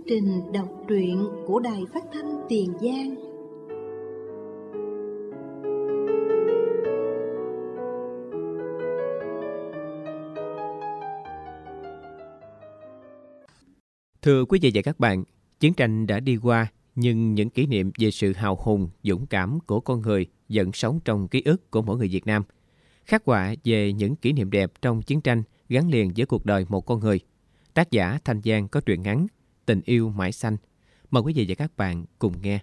trình đọc truyện của Đài Phát thanh Tiền Giang. Thưa quý vị và các bạn, chiến tranh đã đi qua, nhưng những kỷ niệm về sự hào hùng, dũng cảm của con người vẫn sống trong ký ức của mỗi người Việt Nam. Khắc họa về những kỷ niệm đẹp trong chiến tranh gắn liền với cuộc đời một con người. Tác giả Thanh Giang có truyện ngắn Tình yêu mãi xanh. Mời quý vị và các bạn cùng nghe.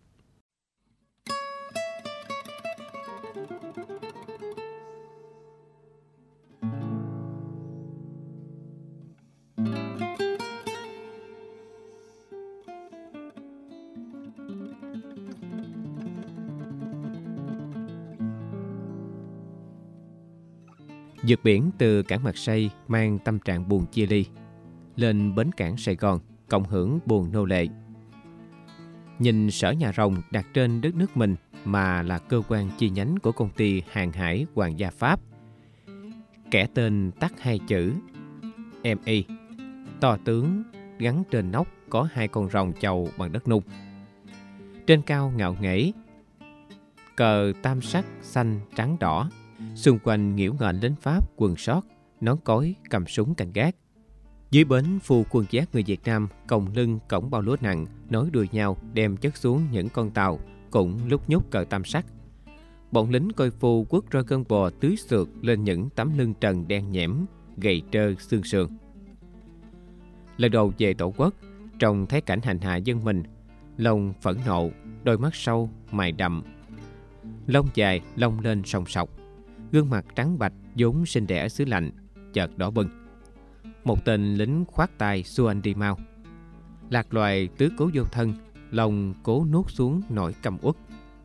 Vượt biển từ cảng Marseille mang tâm trạng buồn chia ly, lên bến cảng Sài Gòn cộng hưởng buồn nô lệ. Nhìn sở nhà rồng đặt trên đất nước mình mà là cơ quan chi nhánh của công ty hàng hải Hoàng gia Pháp. Kẻ tên tắt hai chữ MI, to tướng gắn trên nóc có hai con rồng chầu bằng đất nung. Trên cao ngạo nghễ, cờ tam sắc xanh trắng đỏ. Xung quanh nghĩu nghện lính Pháp quần sót, nón cối cầm súng canh gác. Dưới bến phu quân giác người Việt Nam còng lưng cổng bao lúa nặng nối đuôi nhau đem chất xuống những con tàu cũng lúc nhúc cờ tam sắc. Bọn lính coi phu quất roi gân bò tưới xượt lên những tấm lưng trần đen nhẽm, gầy trơ xương sườn. Lần đầu về tổ quốc, trông thấy cảnh hành hạ dân mình, lòng phẫn nộ, đôi mắt sâu, mày đậm, lông dài lông lên sòng sọc. Gương mặt trắng bạch vốn sinh đẻ ở xứ lạnh chợt đỏ bừng. Một tên lính khoát tay xua anh đi mau. Lạc loài tứ cố vô thân, lòng cố nuốt xuống nỗi căm uất.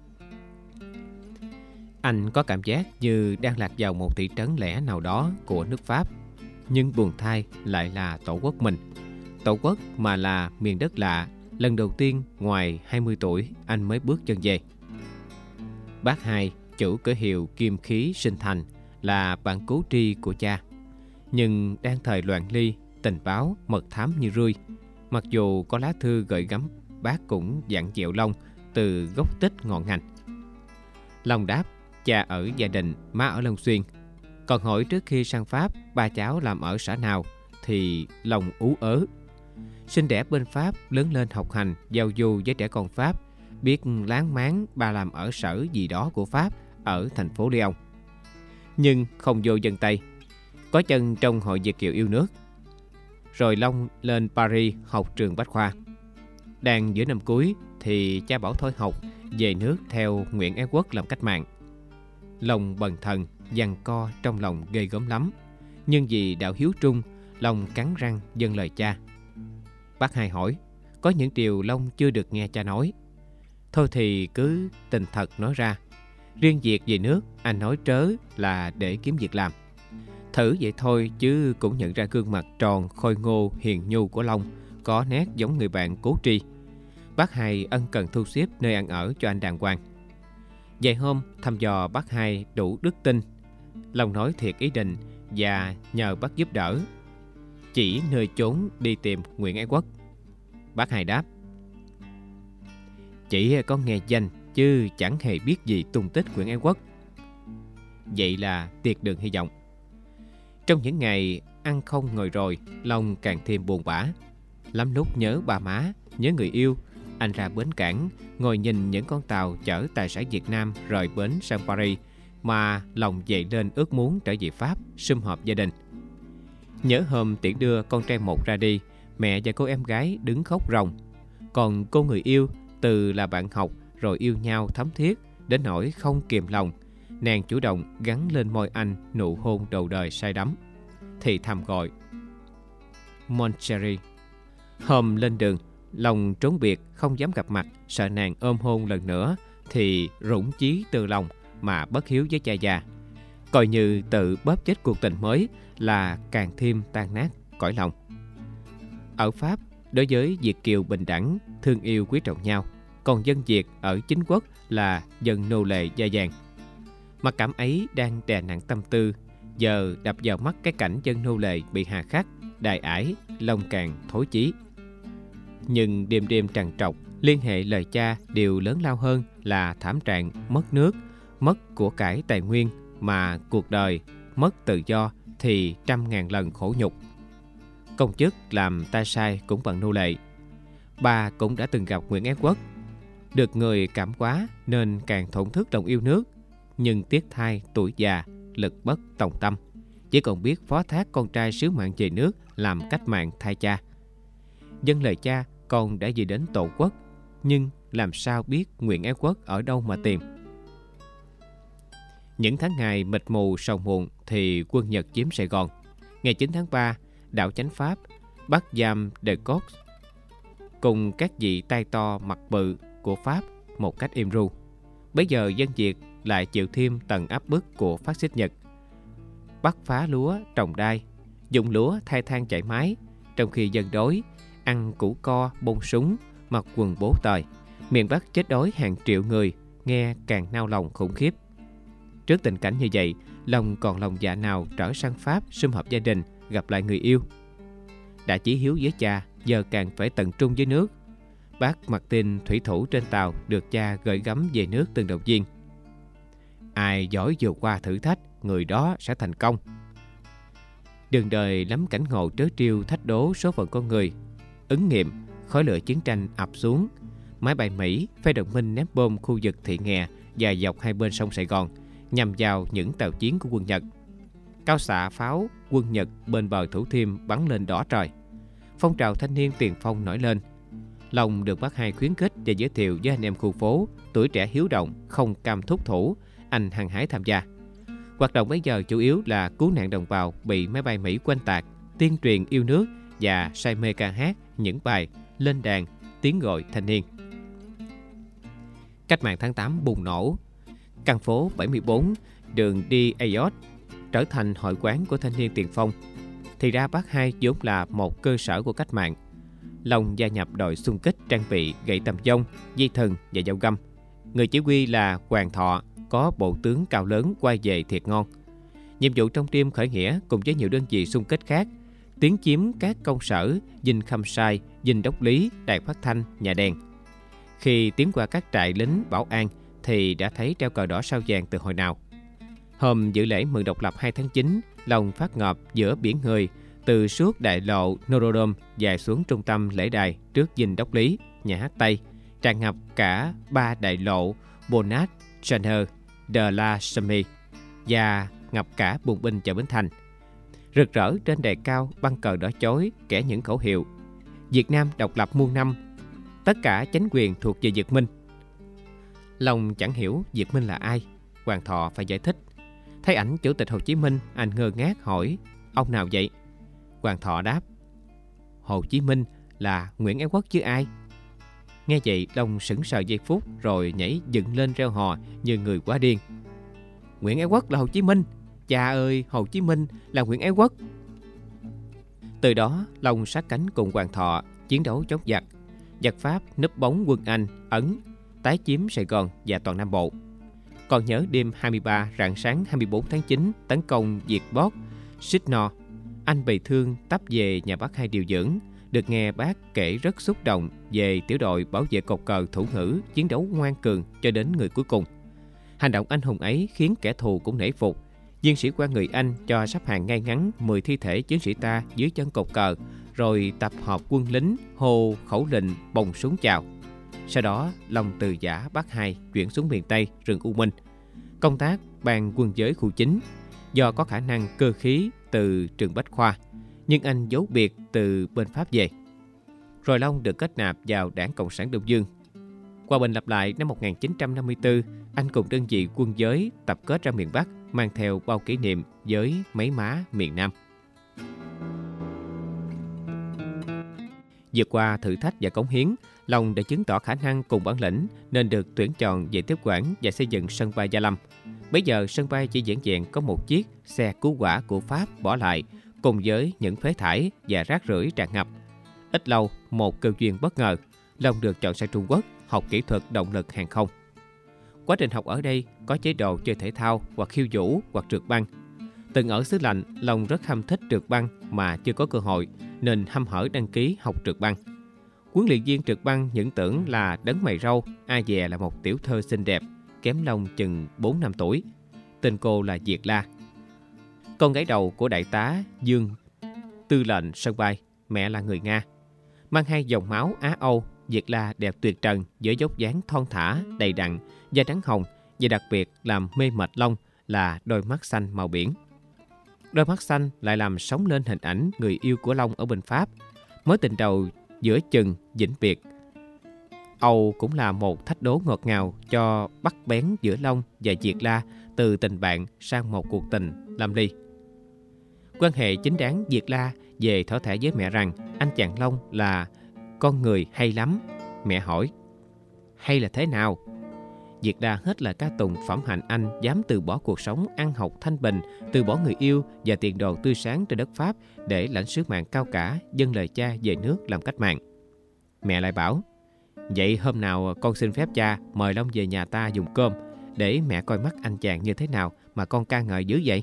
Anh có cảm giác như đang lạc vào một thị trấn lẻ nào đó của nước Pháp, nhưng buồn thay lại là tổ quốc mình. Tổ quốc mà là miền đất lạ, lần đầu tiên ngoài 20 tuổi anh mới bước chân về. Bác Hai, chủ cửa hiệu Kim Khí Sinh Thành, là bạn cố tri của cha. Nhưng đang thời loạn ly, tình báo, mật thám như rươi. Mặc dù có lá thư gửi gắm, bác cũng dặn dẹo Long từ gốc tích ngọn ngành. Long đáp, cha ở Gia Định, má ở Long Xuyên. Còn hỏi trước khi sang Pháp, ba cháu làm ở xã nào, thì Long ú ớ. Sinh đẻ bên Pháp, lớn lên học hành, giao du với trẻ con Pháp. Biết láng máng ba làm ở sở gì đó của Pháp ở thành phố Lyon, nhưng không vô dân Tây, có chân trong hội Việt kiều yêu nước. Rồi Long lên Paris học trường Bách Khoa. Đang giữa năm cuối thì cha bảo thôi học, về nước theo Nguyễn Ái Quốc làm cách mạng. Long bần thần giằng co trong lòng ghê gớm lắm, nhưng vì đạo hiếu trung, Long cắn răng vâng lời cha. Bác Hai hỏi, có những điều Long chưa được nghe cha nói. Thôi thì cứ tình thật nói ra. Riêng việc về nước, anh nói trớ là để kiếm việc làm. Thử vậy thôi chứ cũng nhận ra gương mặt tròn, khôi ngô, hiền nhu của Long có nét giống người bạn cố tri. Bác Hai ân cần thu xếp nơi ăn ở cho anh đàng hoàng. Vài hôm thăm dò bác Hai đủ đức tin. Long nói thiệt ý định và nhờ bác giúp đỡ, chỉ nơi chốn đi tìm Nguyễn Ái Quốc. Bác Hai đáp, chỉ có nghe danh chứ chẳng hề biết gì tung tích Nguyễn Ái Quốc. Vậy là tiệt đường hy vọng. Trong những ngày ăn không ngồi rồi, Long càng thêm buồn bã. Lắm lúc nhớ ba má, nhớ người yêu, anh ra bến cảng, ngồi nhìn những con tàu chở tài sản Việt Nam rời bến sang Paris, mà lòng dậy lên ước muốn trở về Pháp sum họp gia đình. Nhớ hôm tiễn đưa con trai một ra đi, mẹ và cô em gái đứng khóc ròng. Còn cô người yêu, từ là bạn học rồi yêu nhau thấm thiết đến nỗi không kìm lòng, nàng chủ động gắn lên môi anh nụ hôn đầu đời say đắm, thì thầm gọi Mon chéri. Hôm lên đường, Long trốn biệt không dám gặp mặt, sợ nàng ôm hôn lần nữa thì rủng chí từ lòng mà bất hiếu với cha già, coi như tự bóp chết cuộc tình mới là càng thêm tan nát cõi lòng. Ở Pháp, đối với Việt kiều bình đẳng, thương yêu quý trọng nhau. Còn dân Việt ở chính quốc là dân nô lệ da vàng. Mặc cảm ấy đang đè nặng tâm tư, giờ đập vào mắt cái cảnh dân nô lệ bị hà khắc, đài ải, Long càng thối chí. Nhưng đêm đêm trằn trọc, liên hệ lời cha điều lớn lao hơn là thảm trạng mất nước, mất của cải tài nguyên, mà cuộc đời, mất tự do thì 100.000 lần khổ nhục. Công chức làm tay sai cũng bằng nô lệ. Bà cũng đã từng gặp Nguyễn Ái Quốc. Được người cảm quá nên càng thổn thức lòng yêu nước, nhưng tiếc thay tuổi già, lực bất tòng tâm, chỉ còn biết phó thác con trai sứ mạng về nước làm cách mạng thay cha. Dâng lời cha, con đã về đến tổ quốc, nhưng làm sao biết Nguyễn Ái Quốc ở đâu mà tìm. Những tháng ngày mịt mù sầu muộn thì quân Nhật chiếm Sài Gòn. Ngày 9 tháng 3, đảo chánh Pháp bắt giam De Cox cùng các vị tay to mặt bự của Pháp một cách êm ru. Bấy giờ dân Việt lại chịu thêm tầng áp bức của phát xít Nhật. Bắt phá lúa trồng đai, dùng lúa thay than chạy máy, trong khi dân đói, ăn củ co, bông súng, mặc quần bố tời. Miền Bắc chết đói hàng triệu người, nghe càng nao lòng khủng khiếp. Trước tình cảnh như vậy, lòng còn lòng dạ nào trở sang Pháp sum họp gia đình, gặp lại người yêu. Đã chí hiếu với cha, giờ càng phải tận trung với nước. Bác Martin, thủy thủ trên tàu, được cha gửi gắm về nước từng động viên. Ai giỏi vượt qua thử thách, người đó sẽ thành công. Đường đời lắm cảnh ngộ trớ trêu thách đố số phận con người. Ứng nghiệm, khói lửa chiến tranh ập xuống. Máy bay Mỹ, phe đồng minh ném bom khu vực Thị Nghè và dọc hai bên sông Sài Gòn, nhằm vào những tàu chiến của quân Nhật. Cao xạ pháo quân Nhật bên bờ Thủ Thiêm bắn lên đỏ trời. Phong trào thanh niên tiền phong nổi lên. Long được bác Hai khuyến khích và giới thiệu với anh em khu phố, tuổi trẻ hiếu động, không cam thúc thủ, anh hăng hái tham gia. Hoạt động bây giờ chủ yếu là cứu nạn đồng bào bị máy bay Mỹ quanh tạc, tuyên truyền yêu nước và say mê ca hát những bài lên đàn, tiếng gọi thanh niên. Cách mạng tháng 8 bùng nổ. Căn phố 74, đường đi Ayot trở thành hội quán của thanh niên tiền phong. Thì ra bác Hai vốn là một cơ sở của cách mạng. Long gia nhập đội xung kích trang bị gậy tầm dông, dây thừng và dao găm. Người chỉ huy là Hoàng Thọ, có bộ tướng cao lớn quay về thiệt ngon. Nhiệm vụ trong team khởi nghĩa cùng với nhiều đơn vị xung kích khác, tiến chiếm các công sở Dinh Khâm Sai, Dinh Đốc Lý, đài phát thanh, nhà đèn. Khi tiến qua các trại lính bảo an thì đã thấy treo cờ đỏ sao vàng từ hồi nào. Hôm dự lễ mừng độc lập 2 tháng 9, Long phát ngọt giữa biển người, từ suốt đại lộ Norodom dài xuống trung tâm lễ đài trước Dinh Đốc Lý, nhà hát Tây, tràn ngập cả 3 đại lộ Bonat, Chanher, De la Chamie và ngập cả Bùng Binh chợ Bến Thành. Rực rỡ trên đài cao băng cờ đỏ chói kẻ những khẩu hiệu Việt Nam độc lập muôn năm, tất cả chánh quyền thuộc về Việt Minh. Long chẳng hiểu Việt Minh là ai, Hoàng Thọ phải giải thích. Thấy ảnh Chủ tịch Hồ Chí Minh, anh ngơ ngác hỏi: ông nào vậy? Hoàng Thọ đáp: Hồ Chí Minh là Nguyễn Ái Quốc chứ ai. Nghe vậy, Long sững sờ giây phút rồi nhảy dựng lên reo hò như người quá điên: Nguyễn Ái Quốc là Hồ Chí Minh, cha ơi, Hồ Chí Minh là Nguyễn Ái Quốc. Từ đó, Long sát cánh cùng Hoàng Thọ chiến đấu chống giặc. Giặc Pháp núp bóng quân Anh, Ấn, tái chiếm Sài Gòn và toàn Nam Bộ. Còn nhớ đêm 23 rạng sáng 24 tháng 9 tấn công Việt Bót, Sydney, anh bị thương tấp về nhà bác Hai điều dưỡng. Được nghe bác kể rất xúc động về tiểu đội bảo vệ cột cờ thủ ngữ chiến đấu ngoan cường cho đến người cuối cùng. Hành động anh hùng ấy khiến kẻ thù cũng nể phục. Viên sĩ quan người Anh cho sắp hàng ngay ngắn 10 thi thể chiến sĩ ta dưới chân cột cờ, rồi tập hợp quân lính hô khẩu lệnh bồng súng chào. Sau đó, Long từ giã bác Hai chuyển xuống miền Tây, rừng U Minh, công tác ban quân giới khu chính. Do có khả năng cơ khí từ trường Bách Khoa, nhưng anh giấu biệt từ bên Pháp về. Rồi Long được kết nạp vào Đảng Cộng sản Đông Dương. Hòa bình lập lại năm 1954, anh cùng đơn vị quân giới tập kết ra miền Bắc, mang theo bao kỷ niệm với mấy má miền Nam. Vượt qua thử thách và cống hiến, Long đã chứng tỏ khả năng cùng bản lĩnh nên được tuyển chọn về tiếp quản và xây dựng sân bay Gia Lâm. Bây giờ sân bay chỉ vẻn vẹn có một chiếc xe cứu hỏa của Pháp bỏ lại, cùng với những phế thải và rác rưởi tràn ngập. Ít lâu, một cơ duyên bất ngờ, Long được chọn sang Trung Quốc học kỹ thuật động lực hàng không. Quá trình học ở đây có chế độ chơi thể thao hoặc khiêu vũ hoặc trượt băng. Từng ở xứ lạnh, Long rất hăm thích trượt băng mà chưa có cơ hội, nên hăm hở đăng ký học trượt băng. Huấn luyện viên trực băng những tưởng là đấng mày râu, ai dè là một tiểu thơ xinh đẹp, kém Long chừng 4 năm tuổi. Tên cô là Diệt La, con gái đầu của đại tá Dương, tư lệnh sân bay. Mẹ là người Nga. Mang hai dòng máu Á Âu, Diệt La đẹp tuyệt trần với dốc dáng thon thả, đầy đặn, da trắng hồng, và đặc biệt làm mê mệt Long là đôi mắt xanh màu biển. Đôi mắt xanh lại làm sống lên hình ảnh người yêu của Long ở bên Pháp. Mối tình đầu giữa chừng vĩnh biệt. Âu cũng là một thách đố ngọt ngào cho bắt bén giữa Long và Diệt La từ tình bạn sang một cuộc tình lâm ly. Quan hệ chính đáng Diệt La về thở thẻ với mẹ rằng anh chàng Long là con người hay lắm. Mẹ hỏi, hay là thế nào? Diệt La hết lời ca tụng phẩm hạnh anh dám từ bỏ cuộc sống ăn học thanh bình, từ bỏ người yêu và tiền đồ tươi sáng trên đất Pháp để lãnh sứ mạng cao cả dâng lời cha về nước làm cách mạng. Mẹ lại bảo, vậy hôm nào con xin phép cha mời Long về nhà ta dùng cơm để mẹ coi mắt anh chàng như thế nào mà con ca ngợi dữ vậy.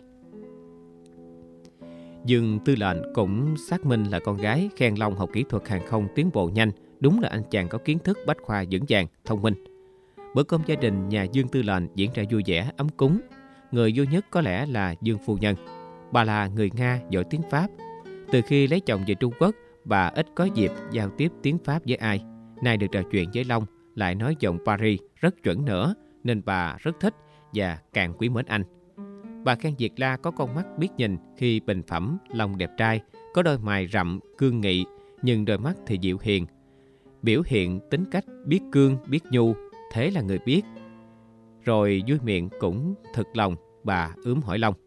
Dương tư lệnh cũng xác minh là con gái, khen Long học kỹ thuật hàng không tiến bộ nhanh, đúng là anh chàng có kiến thức bách khoa vững vàng, thông minh. Bữa cơm gia đình nhà Dương tư lệnh diễn ra vui vẻ, ấm cúng. Người vui nhất có lẽ là Dương phu nhân. Bà là người Nga giỏi tiếng Pháp. Từ khi lấy chồng về Trung Quốc, bà ít có dịp giao tiếp tiếng Pháp với ai. Nay được trò chuyện với Long, lại nói giọng Paris rất chuẩn nữa, nên bà rất thích và càng quý mến anh. Bà khen Diệt La có con mắt biết nhìn khi bình phẩm Long đẹp trai, có đôi mày rậm, cương nghị, nhưng đôi mắt thì dịu hiền. Biểu hiện tính cách biết cương, biết nhu, thế là người biết. Rồi vui miệng cũng thực lòng, bà ướm hỏi Long.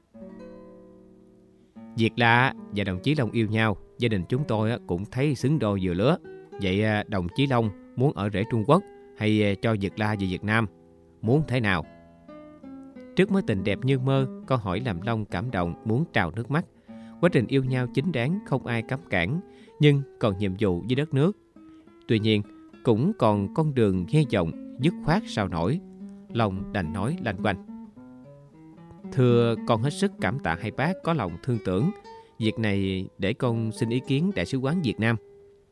Diệt La và đồng chí Long yêu nhau, gia đình chúng tôi cũng thấy xứng đôi vừa lứa. Vậy đồng chí Long muốn ở rễ Trung Quốc hay cho Diệt La về Việt Nam? Muốn thế nào? Trước mối tình đẹp như mơ, câu hỏi làm Long cảm động muốn trào nước mắt. Quá trình yêu nhau chính đáng, không ai cấm cản, nhưng còn nhiệm vụ với đất nước. Tuy nhiên, cũng còn con đường hy vọng dứt khoát sao nổi. Long đành nói lanh quanh. Thưa, con hết sức cảm tạ hai bác có lòng thương tưởng. Việc này để con xin ý kiến Đại sứ quán Việt Nam.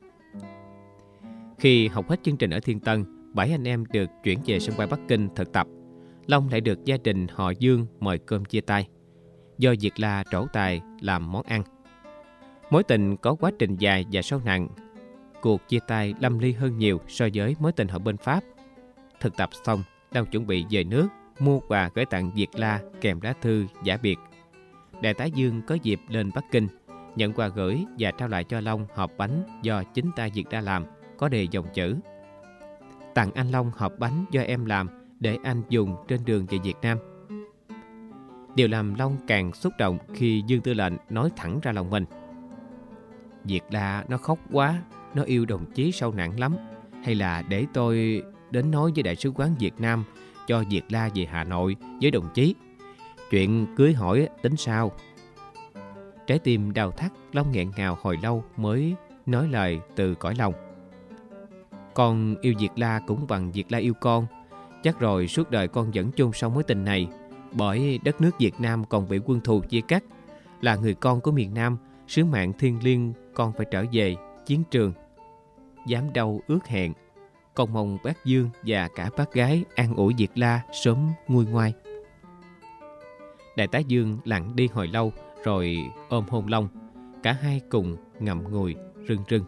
Khi học hết chương trình ở Thiên Tân, 7 anh em được chuyển về sân bay Bắc Kinh thực tập. Long lại được gia đình họ Dương mời cơm chia tay, do Diệt La trổ tài làm món ăn. Mối tình có quá trình dài và sâu nặng. Cuộc chia tay lâm ly hơn nhiều so với mối tình ở bên Pháp. Thực tập xong, Long chuẩn bị về nước, mua quà gửi tặng Diệt La kèm lá thư giả biệt. Đại tá Dương có dịp lên Bắc Kinh, nhận quà gửi và trao lại cho Long hộp bánh do chính tay Diệt La làm, có đề dòng chữ: tặng anh Long hộp bánh do em làm để anh dùng trên đường về Việt Nam. Điều làm Long càng xúc động khi Dương tư lệnh nói thẳng ra lòng mình. Diệt La nó khóc quá, nó yêu đồng chí sâu nặng lắm. Hay là để tôi đến nói với Đại sứ quán Việt Nam cho Diệt La về Hà Nội với đồng chí. Chuyện cưới hỏi tính sao? Trái tim đau thắt, Long nghẹn ngào hồi lâu mới nói lời từ cõi lòng. Con yêu Diệt La cũng bằng Diệt La yêu con. Chắc rồi suốt đời con vẫn chôn sống mối tình này. Bởi đất nước Việt Nam còn bị quân thù chia cắt. Là người con của miền Nam, sứ mạng thiêng liêng con phải trở về chiến trường. Dám đâu ước hẹn, con mong bác Dương và cả bác gái an ủi Diệt La sớm nguôi ngoai. Đại tá Dương lặng đi hồi lâu rồi ôm hôn Long. Cả hai cùng ngậm ngùi rưng rưng.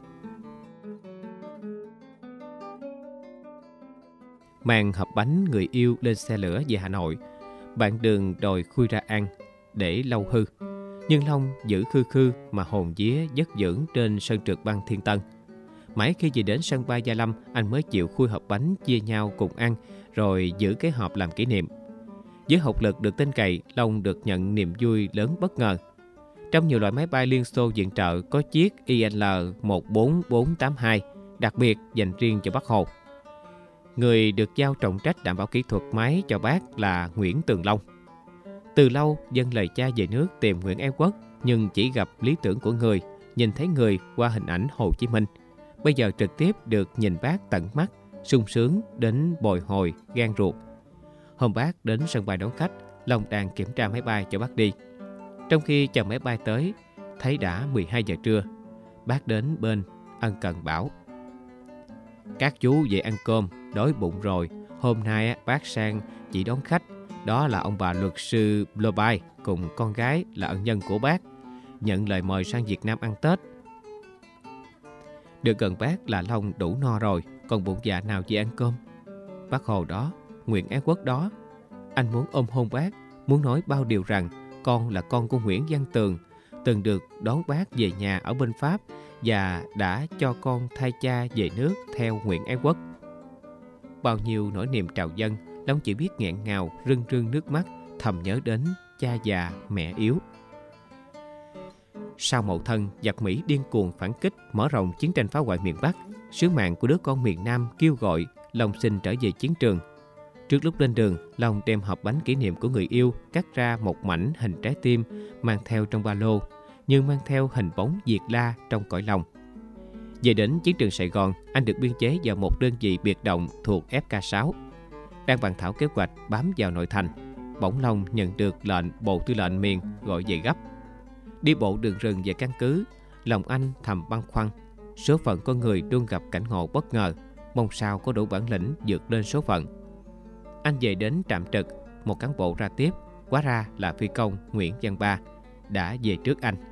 Mang hộp bánh người yêu lên xe lửa về Hà Nội. Bạn đường đòi khui ra ăn để lâu hư. Nhưng Long giữ khư khư mà hồn vía giấc dưỡng trên sân trượt băng Thiên Tân. Mãi khi về đến sân bay Gia Lâm, anh mới chịu khui hộp bánh chia nhau cùng ăn, rồi giữ cái hộp làm kỷ niệm. Với học lực được tin cậy, Long được nhận niềm vui lớn bất ngờ. Trong nhiều loại máy bay Liên Xô viện trợ có chiếc IL-14482 đặc biệt dành riêng cho Bác Hồ. Người được giao trọng trách đảm bảo kỹ thuật máy cho bác là Nguyễn Tường Long. Từ lâu dâng lời cha về nước tìm Nguyễn Ái Quốc, nhưng chỉ gặp lý tưởng của người, nhìn thấy người qua hình ảnh Hồ Chí Minh. Bây giờ trực tiếp được nhìn bác tận mắt, sung sướng đến bồi hồi gan ruột. Hôm bác đến sân bay đón khách, Long đang kiểm tra máy bay cho bác đi. Trong khi chờ máy bay tới, thấy đã 12 giờ trưa. Bác đến bên ân cần bảo: Các chú về ăn cơm, đói bụng rồi. Hôm nay bác sang chỉ đón khách. Đó là ông bà luật sư Blobai cùng con gái là ân nhân của bác. Nhận lời mời sang Việt Nam ăn Tết. Được gần bác là Long đủ no rồi, còn bụng dạ nào về ăn cơm. Bác Hồ đó, Nguyễn Ái Quốc đó, anh muốn ôm hôn bác, muốn nói bao điều rằng con là con của Nguyễn Văn Tường, từng được đón bác về nhà ở bên Pháp và đã cho con thay cha về nước theo Nguyễn Ái Quốc. Bao nhiêu nỗi niềm trào dâng, Long chỉ biết nghẹn ngào, rưng rưng nước mắt, thầm nhớ đến cha già, mẹ yếu. Sau Mậu Thân, giặc Mỹ điên cuồng phản kích, mở rộng chiến tranh phá hoại miền Bắc. Sứ mạng của đứa con miền Nam kêu gọi Long xin trở về chiến trường. Trước lúc lên đường, Long đem hộp bánh kỷ niệm của người yêu, cắt ra một mảnh hình trái tim, mang theo trong ba lô, nhưng mang theo hình bóng Việt La trong cõi lòng. Về đến chiến trường Sài Gòn, anh được biên chế vào một đơn vị biệt động thuộc FK6. Đang bàn thảo kế hoạch bám vào nội thành, bỗng Long nhận được lệnh Bộ Tư lệnh miền gọi về gấp. Đi bộ đường rừng về căn cứ, lòng anh thầm băn khoăn. Số phận con người luôn gặp cảnh ngộ bất ngờ, mong sao có đủ bản lĩnh vượt lên số phận. Anh về đến trạm trực, một cán bộ ra tiếp, hóa ra là phi công Nguyễn Văn Ba, đã về trước anh.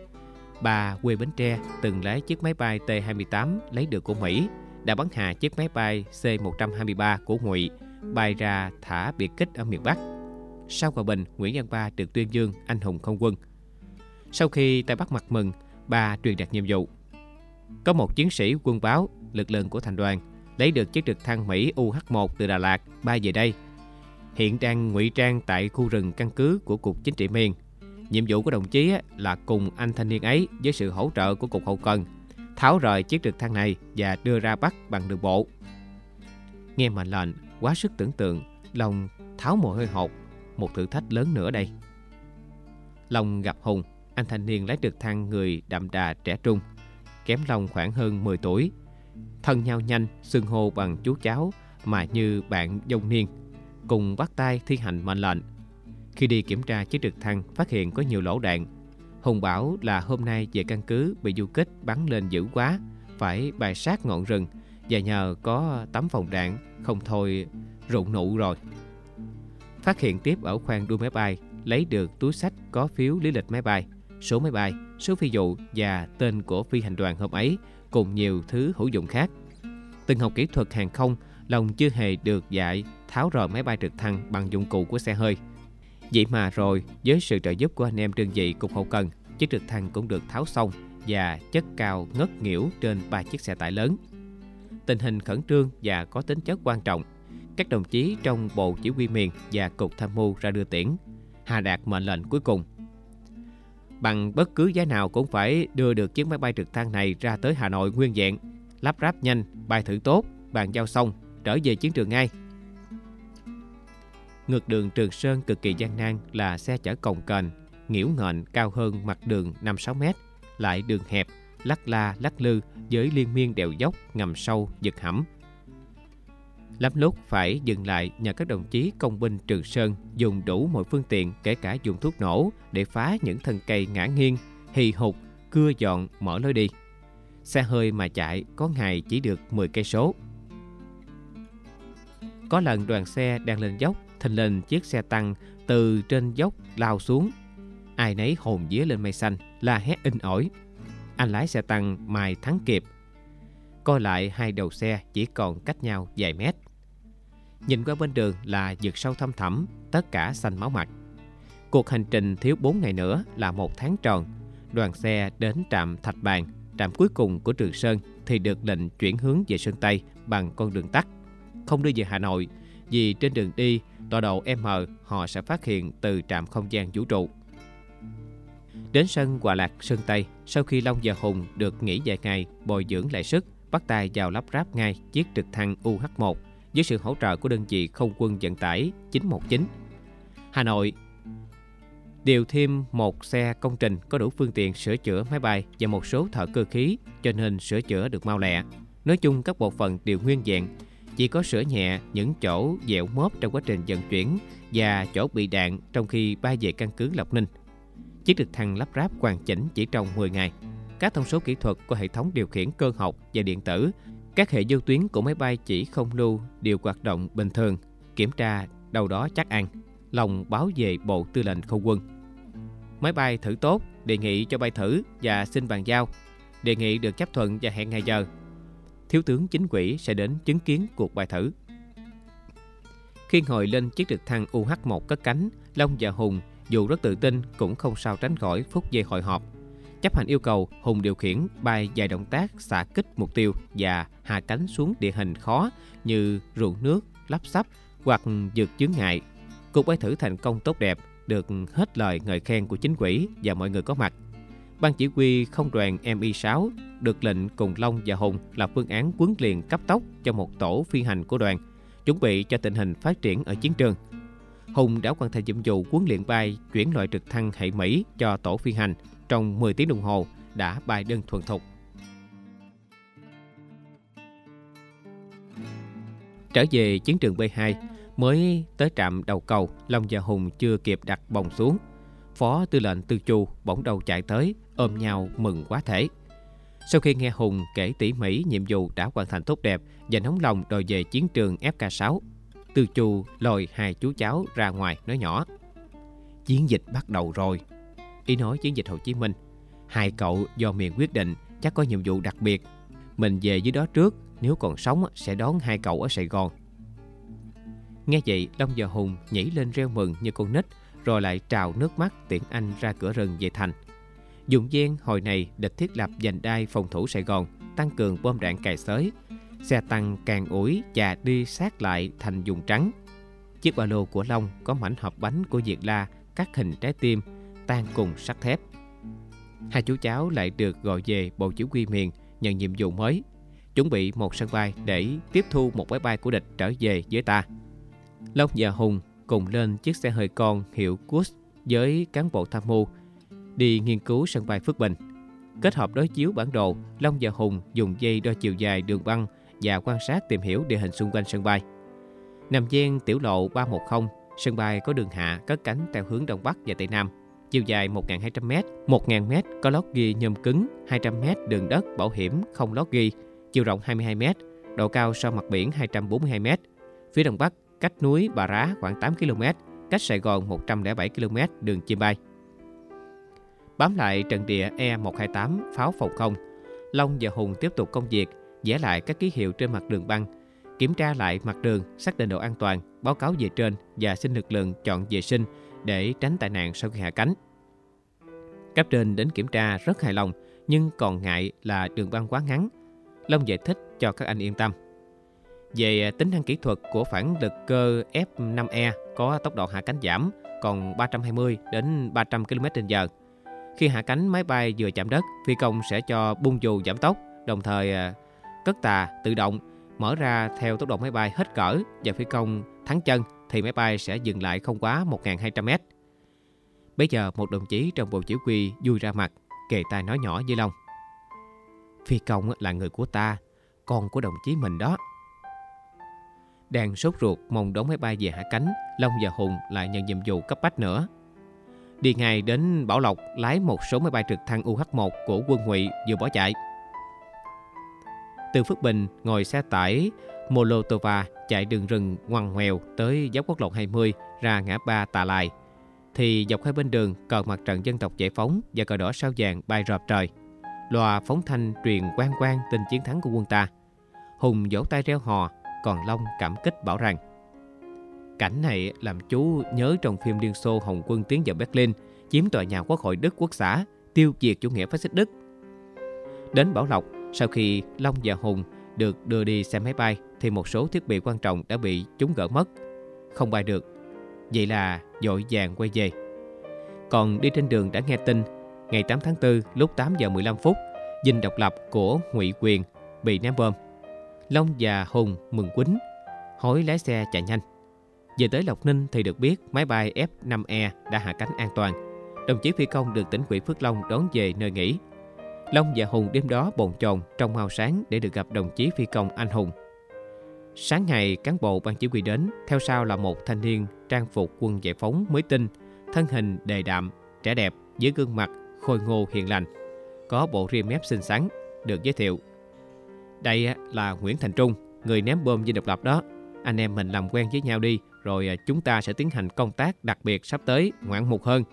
Ba quê Bến Tre, từng lấy chiếc máy bay T-28 lấy được của Mỹ, đã bắn hạ chiếc máy bay C-123 của Ngụy, bay ra thả biệt kích ở miền Bắc. Sau hòa bình, Nguyễn Văn Ba được tuyên dương anh hùng không quân. Sau khi Tây Bắc mặt mừng, Ba truyền đạt nhiệm vụ. Có một chiến sĩ quân báo, lực lượng của thành đoàn, lấy được chiếc trực thăng Mỹ UH-1 từ Đà Lạt bay về đây. Hiện đang ngụy trang tại khu rừng căn cứ của Cục Chính trị Miền. Nhiệm vụ của đồng chí là cùng anh thanh niên ấy với sự hỗ trợ của Cục Hậu Cần tháo rời chiếc trực thăng này và đưa ra Bắc bằng đường bộ. Nghe mệnh lệnh quá sức tưởng tượng, Long tháo mồ hôi hột. Một thử thách lớn nữa đây. Long gặp Hùng, anh thanh niên lái trực thăng người đậm đà trẻ trung, kém Long khoảng hơn 10 tuổi. Thân nhau nhanh, xưng hô bằng chú cháu mà như bạn dâu niên, cùng bắt tay thi hành mệnh lệnh. Khi đi kiểm tra chiếc trực thăng, phát hiện có nhiều lỗ đạn. Hùng bảo là hôm nay về căn cứ bị du kích bắn lên dữ quá, phải bay sát ngọn rừng, và nhờ có tấm phòng đạn, không thôi rụng nụ rồi. Phát hiện tiếp ở khoang đuôi máy bay, lấy được túi xách có phiếu lý lịch máy bay, số máy bay, số phi vụ và tên của phi hành đoàn hôm ấy, cùng nhiều thứ hữu dụng khác. Từng học kỹ thuật hàng không, Long chưa hề được dạy tháo rời máy bay trực thăng bằng dụng cụ của xe hơi. Vậy mà rồi, với sự trợ giúp của anh em đơn vị Cục Hậu Cần, chiếc trực thăng cũng được tháo xong và chất cao ngất nghỉu trên 3 chiếc xe tải lớn. Tình hình khẩn trương và có tính chất quan trọng. Các đồng chí trong Bộ Chỉ huy miền và Cục Tham mưu ra đưa tiễn, hạ đạt mệnh lệnh cuối cùng. Bằng bất cứ giá nào cũng phải đưa được chiếc máy bay trực thăng này ra tới Hà Nội nguyên vẹn, lắp ráp nhanh, bay thử tốt, bàn giao xong, trở về chiến trường ngay. Ngược đường Trường Sơn cực kỳ gian nan là xe chở cồng kềnh, nghỉu nghệch cao hơn mặt đường 5-6 mét, lại đường hẹp, lắc la lắc lư với liên miên đèo dốc ngầm sâu vực hẫm. Lắm lúc phải dừng lại nhờ các đồng chí công binh Trường Sơn dùng đủ mọi phương tiện, kể cả dùng thuốc nổ để phá những thân cây ngã nghiêng, hì hục, cưa dọn mở lối đi. Xe hơi mà chạy có ngày chỉ được 10 cây số. Có lần đoàn xe đang lên dốc, thình lình chiếc xe tăng từ trên dốc lao xuống. Ai nấy hồn vía lên mây xanh, la hét inh ỏi. Anh lái xe tăng Mai thắng kịp. Coi lại hai đầu xe chỉ còn cách nhau vài mét. Nhìn qua bên đường là vực sâu thăm thẳm, tất cả xanh máu mặt. Cuộc hành trình thiếu 4 ngày nữa là 1 tháng tròn. Đoàn xe đến trạm Thạch Bàn, trạm cuối cùng của Trường Sơn, thì được lệnh chuyển hướng về Sơn Tây bằng con đường tắt, không đưa về Hà Nội, vì trên đường đi tọa độ M họ sẽ phát hiện từ trạm không gian vũ trụ. Đến sân Hòa Lạc Sơn Tây, sau khi Long và Hùng được nghỉ vài ngày bồi dưỡng lại sức, bắt tay vào lắp ráp ngay chiếc trực thăng UH-1 với sự hỗ trợ của đơn vị không quân vận tải 919. Hà Nội điều thêm một xe công trình có đủ phương tiện sửa chữa máy bay và một số thợ cơ khí, cho nên sửa chữa được mau lẹ. Nói chung các bộ phận đều nguyên vẹn, chỉ có sửa nhẹ những chỗ dẻo móp trong quá trình vận chuyển và chỗ bị đạn trong khi bay về căn cứ Lộc Ninh. Chiếc trực thăng lắp ráp hoàn chỉnh chỉ trong 10 ngày. Các thông số kỹ thuật của hệ thống điều khiển cơ học và điện tử Các hệ vô tuyến của máy bay chỉ không lưu đều hoạt động bình thường. Kiểm tra đâu đó chắc ăn. Long báo về Bộ Tư lệnh Không quân. Máy bay thử tốt, đề nghị cho bay thử và xin bàn giao. Đề nghị được chấp thuận và hẹn ngày giờ. Thiếu tướng chính ủy sẽ đến chứng kiến cuộc bay thử. Khi ngồi lên chiếc trực thăng UH-1 cất cánh, Long và Hùng dù rất tự tin cũng không sao tránh khỏi phút giây hồi hộp. Chấp hành yêu cầu, Hùng điều khiển bay vài động tác xạ kích mục tiêu và hạ cánh xuống địa hình khó như ruộng nước, lắp xắp hoặc vượt chướng ngại. Cuộc bay thử thành công tốt đẹp, được hết lời ngợi khen của chính ủy và mọi người có mặt. Ban chỉ huy không đoàn MI6 được lệnh cùng Long và Hùng lập phương án huấn luyện cấp tốc cho một tổ phi hành của đoàn, chuẩn bị cho tình hình phát triển ở chiến trường. Hùng đã hoàn thành nhiệm vụ huấn luyện bay chuyển loại trực thăng hệ Mỹ cho tổ phi hành. Trong 10 tiếng đồng hồ đã bay đơn thuần thục. Trở về chiến trường B2, mới tới trạm đầu cầu, Long và Hùng chưa kịp đặt bồng xuống. Phó tư lệnh Tư Chu bỗng đầu chạy tới, ôm nhau mừng quá thể. Sau khi nghe Hùng kể tỉ mỉ nhiệm vụ đã hoàn thành tốt đẹp và nóng lòng đòi về chiến trường FK6, Tư Chu lôi hai chú cháu ra ngoài nói nhỏ: "Chiến dịch bắt đầu rồi." Ý nói chiến dịch Hồ Chí Minh. "Hai cậu do miền quyết định, chắc có nhiệm vụ đặc biệt. Mình về dưới đó trước, nếu còn sống sẽ đón hai cậu ở Sài Gòn." Nghe vậy, Long và Hùng nhảy lên reo mừng như con nít, rồi lại trào nước mắt tiễn anh ra cửa rừng về thành. Dùng gian hồi này địch thiết lập vành đai phòng thủ Sài Gòn, tăng cường bom đạn cày xới. Xe tăng càng ủi và đi sát lại thành vùng trắng. Chiếc ba lô của Long có mảnh hộp bánh của Việt La cắt hình trái tim, tan cùng sắt thép. Hai chú cháu lại được gọi về Bộ Chỉ huy miền nhận nhiệm vụ mới, chuẩn bị một sân bay để tiếp thu một máy bay của địch trở về với ta. Long và Hùng cùng lên chiếc xe hơi con hiệu Cus với cán bộ tham mưu đi nghiên cứu sân bay Phước Bình. Kết hợp đối chiếu bản đồ, Long và Hùng dùng dây đo chiều dài đường băng và quan sát tìm hiểu địa hình xung quanh sân bay. Nằm ven tiểu lộ 310, sân bay có đường hạ cất cánh theo hướng đông bắc và tây nam. Chiều dài 1.200m, 1.000m có lót ghi nhôm cứng, 200m đường đất bảo hiểm không lót ghi, chiều rộng 22m, độ cao so mặt biển 242m. Phía đông bắc cách núi Bà Rá khoảng 8 km, cách Sài Gòn 107 km đường chim bay. Bám lại trận địa E128 pháo phòng không, Long và Hùng tiếp tục công việc vẽ lại các ký hiệu trên mặt đường băng, kiểm tra lại mặt đường, xác định độ an toàn, báo cáo về trên và xin lực lượng chọn vệ sinh để tránh tai nạn sau khi hạ cánh. Cấp trên đến kiểm tra rất hài lòng, nhưng còn ngại là đường băng quá ngắn. Long giải thích cho các anh yên tâm. Về tính năng kỹ thuật của phản lực cơ F5E có tốc độ hạ cánh giảm còn 320 đến 300 km/h. Khi hạ cánh, máy bay vừa chạm đất, phi công sẽ cho bung dù giảm tốc, đồng thời cất tà tự động mở ra theo tốc độ máy bay hết cỡ, và phi công thắng chân thì máy bay sẽ dừng lại không quá 1.200m. Bây giờ một đồng chí trong bộ chỉ huy vui ra mặt, kề tai nói nhỏ với Long: "Phi công là người của ta, con của đồng chí mình đó." Đang sốt ruột mong đón máy bay về hạ cánh, Long và Hùng lại nhận nhiệm vụ cấp bách nữa. Đi ngay đến Bảo Lộc lái một số máy bay trực thăng UH-1 của quân Ngụy vừa bỏ chạy. Từ Phước Bình ngồi xe tải Molotova chạy đường rừng ngoằn ngoèo tới dốc quốc lộ 20 ra ngã ba Tà Lài, thì dọc hai bên đường cờ mặt trận dân tộc giải phóng và cờ đỏ sao vàng bay rợp trời. Loa phóng thanh truyền quang quang tin chiến thắng của quân ta. Hùng vỗ tay reo hò, còn Long cảm kích bảo rằng: "Cảnh này làm chú nhớ trong phim Liên Xô Hồng quân tiến vào Berlin, chiếm tòa nhà Quốc hội Đức Quốc xã, tiêu diệt chủ nghĩa phát xít Đức." Đến Bảo Lộc, sau khi Long và Hùng được đưa đi xe máy bay, thì một số thiết bị quan trọng đã bị chúng gỡ mất, không bay được. Vậy là vội vàng quay về. Còn đi trên đường đã nghe tin, ngày 8 tháng 4 lúc 8 giờ 15 phút, dinh độc lập của Ngụy Quyền bị ném bom. Long và Hùng mừng quýnh, hối lái xe chạy nhanh. Về tới Lộc Ninh thì được biết máy bay F5E đã hạ cánh an toàn. Đồng chí phi công được tỉnh ủy Phước Long đón về nơi nghỉ. Long và Hùng đêm đó bồn chồn trong mao sáng để được gặp đồng chí phi công anh hùng. Sáng ngày, cán bộ ban chỉ huy đến, theo sau là một thanh niên trang phục quân giải phóng mới tinh, thân hình đề đạm, trẻ đẹp với gương mặt khôi ngô hiền lành, có bộ ria mép xinh xắn, được giới thiệu: Đây là Nguyễn Thành Trung, người ném bom Dinh Độc Lập đó. Anh em mình làm quen với nhau đi, rồi chúng ta sẽ tiến hành công tác đặc biệt sắp tới ngoạn mục hơn.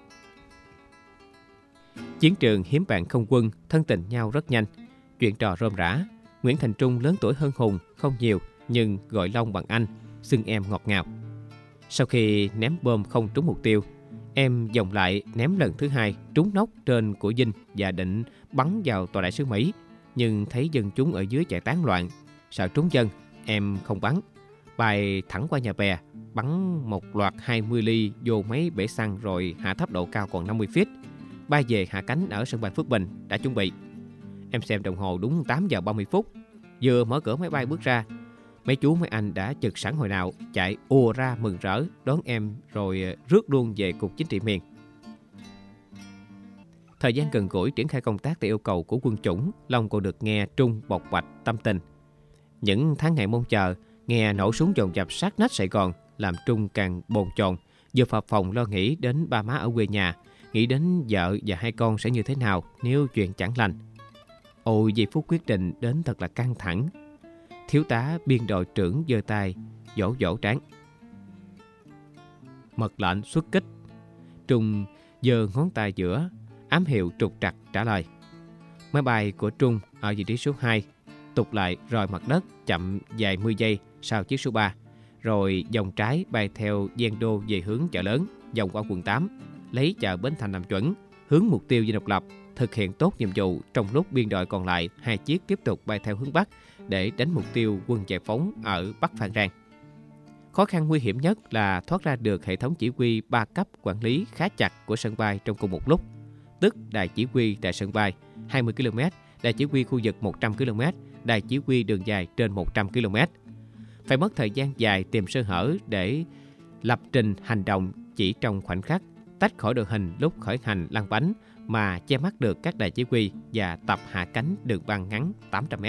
Chiến trường hiếm bạn không quân, thân tình nhau rất nhanh. Chuyện trò rôm rã. Nguyễn Thành Trung lớn tuổi hơn Hùng không nhiều, nhưng gọi Long bằng anh, xưng em ngọt ngào. Sau khi ném bom không trúng mục tiêu, em vòng lại ném lần thứ hai trúng nóc trên của Dinh và định bắn vào tòa đại sứ Mỹ, nhưng thấy dân chúng ở dưới chạy tán loạn, sợ trúng dân, em không bắn, bay thẳng qua nhà bè, bắn một loạt 20 ly vô mấy bể xăng rồi hạ thấp độ cao còn 50 feet, bay về hạ cánh ở sân bay Phước Bình đã chuẩn bị. Em xem đồng hồ đúng 8 giờ 30 phút, vừa mở cửa máy bay bước ra, mấy chú mấy anh đã chực sẵn hồi nào, chạy ùa ra mừng rỡ đón em rồi rước luôn về Cục Chính trị miền. Thời gian gần gũi triển khai công tác theo yêu cầu của quân chủng, Long còn được nghe Trung bộc bạch tâm tình. Những tháng ngày mong chờ, nghe nổ súng dồn dập sát nách Sài Gòn làm Trung càng bồn chồn, vừa phập phồng lo nghĩ đến ba má ở quê nhà, nghĩ đến vợ và hai con sẽ như thế nào nếu chuyện chẳng lành. Ôi, giây phút quyết định đến thật là căng thẳng. Thiếu tá biên đội trưởng giơ tay vỗ vỗ trán. Mật lệnh xuất kích. Trung giơ ngón tay giữa, ám hiệu trục trặc trả lời. Máy bay của Trung ở vị trí số 2 tụt lại rời mặt đất chậm vài 10 giây sau chiếc số 3, rồi vòng trái bay theo gian đô về hướng chợ lớn, vòng qua quận 8, lấy chợ Bến Thành làm chuẩn, hướng mục tiêu Dinh Độc Lập, thực hiện tốt nhiệm vụ trong lúc biên đội còn lại 2 chiếc tiếp tục bay theo hướng Bắc để đánh mục tiêu quân giải phóng ở Bắc Phan Rang. Khó khăn nguy hiểm nhất là thoát ra được hệ thống chỉ huy 3 cấp quản lý khá chặt của sân bay trong cùng một lúc, tức đài chỉ huy tại sân bay 20 km, đài chỉ huy khu vực 100 km, đài chỉ huy đường dài trên 100 km. Phải mất thời gian dài tìm sơ hở để lập trình hành động chỉ trong khoảnh khắc, tách khỏi đội hình lúc khởi hành lăn bánh mà che mắt được các đài chỉ huy và tập hạ cánh đường băng ngắn 800 m.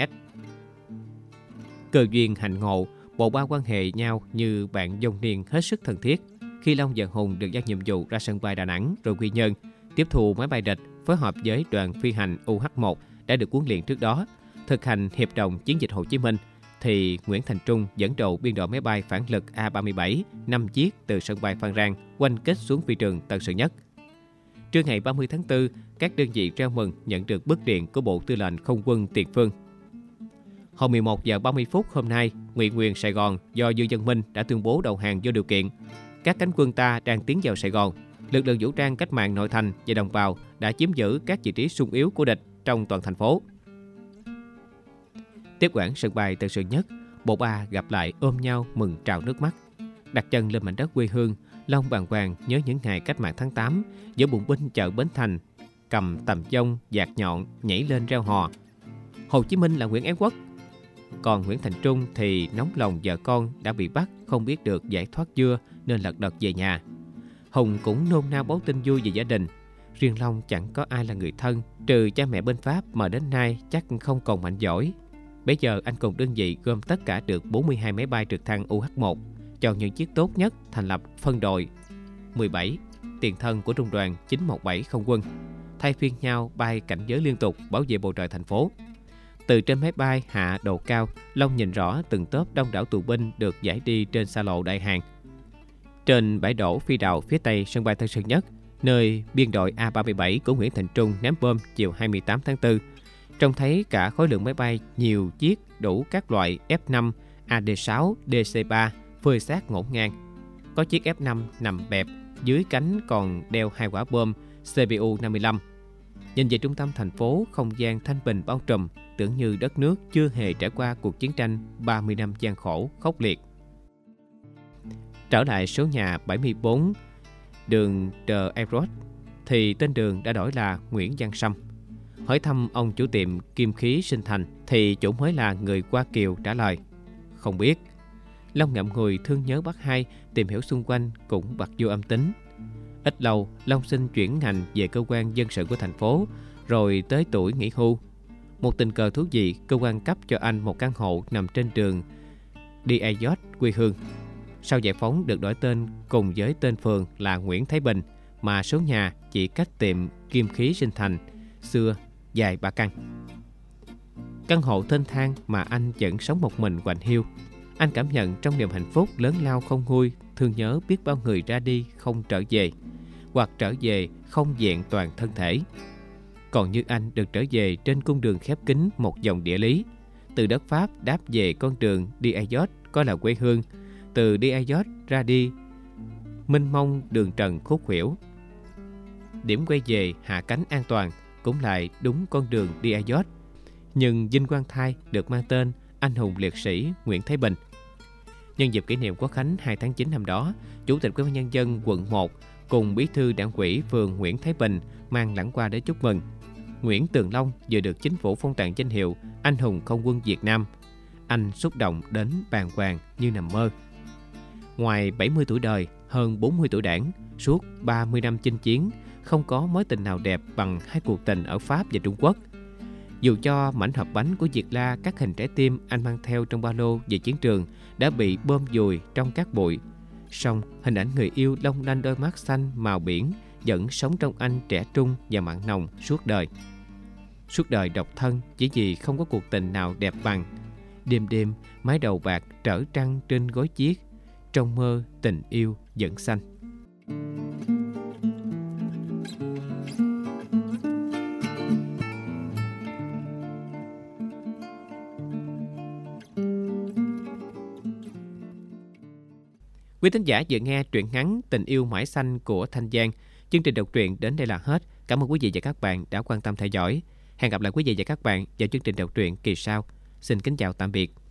Cơ duyên hạnh ngộ, bộ ba quan hệ nhau như bạn dông niên hết sức thân thiết. Khi Long và Hùng được giao nhiệm vụ ra sân bay Đà Nẵng rồi Quy Nhơn, tiếp thu máy bay địch, phối hợp với đoàn phi hành UH-1 đã được huấn luyện trước đó, thực hành hiệp đồng chiến dịch Hồ Chí Minh, thì Nguyễn Thành Trung dẫn đầu biên đội máy bay phản lực A-37 5 chiếc từ sân bay Phan Rang oanh kích xuống phi trường Tân Sơn Nhất. Trưa ngày 30 tháng 4, các đơn vị reo mừng nhận được bức điện của Bộ Tư lệnh Không quân Tiền Phương. Hồi 11 giờ 30 phút hôm nay, Ngụy Quyền Sài Gòn do Dư Dân Minh đã tuyên bố đầu hàng vô điều kiện. Các cánh quân ta đang tiến vào Sài Gòn. Lực lượng vũ trang cách mạng nội thành và đồng bào đã chiếm giữ các vị trí xung yếu của địch trong toàn thành phố. Tiếp quản sân bay Tân Sơn Nhất, bộ ba gặp lại ôm nhau mừng trào nước mắt. Đặt chân lên mảnh đất quê hương, Long bàng hoàng nhớ những ngày cách mạng tháng 8, giữa bụng binh chợ Bến Thành, cầm tầm dông, dạt nhọn, nhảy lên reo hò. Hồ Chí Minh là Nguyễn Ái Quốc. Còn Nguyễn Thành Trung thì nóng lòng vợ con đã bị bắt, không biết được giải thoát chưa nên lật đật về nhà. Hùng cũng nôn nao báo tin vui về gia đình. Riêng Long chẳng có ai là người thân, trừ cha mẹ bên Pháp mà đến nay chắc không còn mạnh giỏi. Bây giờ anh cùng đơn vị gom tất cả được 42 máy bay trực thăng UH-1, chọn những chiếc tốt nhất thành lập phân đội 17, tiền thân của trung đoàn 917 không quân, thay phiên nhau bay cảnh giới liên tục bảo vệ bầu trời thành phố. Từ trên máy bay hạ độ cao, Long nhìn rõ từng tốp đông đảo tù binh được giải đi trên xa lộ đại hàng. Trên bãi đổ phi đào phía tây sân bay Tân Sơn Nhất, nơi biên đội A-37 của Nguyễn Thành Trung ném bom chiều 28 tháng 4, trông thấy cả khối lượng máy bay nhiều chiếc đủ các loại F-5, AD-6, DC-3 phơi xác ngổn ngang. Có chiếc F-5 nằm bẹp, dưới cánh còn đeo 2 quả bom CPU-55. Nhìn về trung tâm thành phố, không gian thanh bình bao trùm, tưởng như đất nước chưa hề trải qua cuộc chiến tranh 30 năm gian khổ, khốc liệt. Trở lại số nhà 74, đường De Eyrot, thì tên đường đã đổi là Nguyễn Văn Sâm. Hỏi thăm ông chủ tiệm kim khí Sinh Thành, thì chủ mới là người Hoa Kiều trả lời: không biết. Long ngậm ngùi thương nhớ bác hai, tìm hiểu xung quanh cũng bặt vô âm tính. Ít lâu, Long xin chuyển ngành về cơ quan dân sự của thành phố, rồi tới tuổi nghỉ hưu. Một tình cờ thú vị, cơ quan cấp cho anh một căn hộ nằm trên đường De Eyrot quê hương. Sau giải phóng được đổi tên cùng với tên phường là Nguyễn Thái Bình, mà số nhà chỉ cách tiệm kim khí Sinh Thành xưa dài 3 căn. Căn hộ thênh thang mà anh vẫn sống một mình quạnh hiu. Anh cảm nhận trong niềm hạnh phúc lớn lao không nguôi, thương nhớ biết bao người ra đi không trở về, hoặc trở về không vẹn toàn thân thể. Còn như anh được trở về trên cung đường khép kín một dòng địa lý, từ đất Pháp đáp về con đường đi Ayot có là quê hương, từ đi Ayot ra đi mênh mông đường trần khúc khuỷu. Điểm quay về hạ cánh an toàn cũng lại đúng con đường đi Ayot, nhưng vinh quang thai được mang tên anh hùng liệt sĩ Nguyễn Thái Bình. Nhân dịp kỷ niệm Quốc khánh 2 tháng 9 năm đó, Chủ tịch Ủy ban Nhân dân quận 1 cùng Bí thư Đảng ủy phường Nguyễn Thái Bình mang lẵng qua để chúc mừng. Nguyễn Tường Long vừa được chính phủ phong tặng danh hiệu Anh hùng không quân Việt Nam. Anh xúc động đến bàng hoàng như nằm mơ. Ngoài 70 tuổi đời, hơn 40 tuổi đảng, suốt 30 năm chinh chiến, không có mối tình nào đẹp bằng hai cuộc tình ở Pháp và Trung Quốc. Dù cho mảnh hộp bánh của Việt La các hình trái tim anh mang theo trong ba lô về chiến trường đã bị bơm dùi trong cát bụi, song hình ảnh người yêu long lanh đôi mắt xanh màu biển vẫn sống trong anh trẻ trung và mặn nồng suốt đời. Suốt đời độc thân chỉ vì không có cuộc tình nào đẹp bằng. Đêm đêm mái đầu bạc trở trăng trên gối chiếc, trong mơ tình yêu vẫn xanh. Quý thính giả vừa nghe truyện ngắn Tình yêu mãi xanh của Thanh Giang. Chương trình đọc truyện đến đây là hết. Cảm ơn quý vị và các bạn đã quan tâm theo dõi. Hẹn gặp lại quý vị và các bạn vào chương trình đọc truyện kỳ sau. Xin kính chào tạm biệt.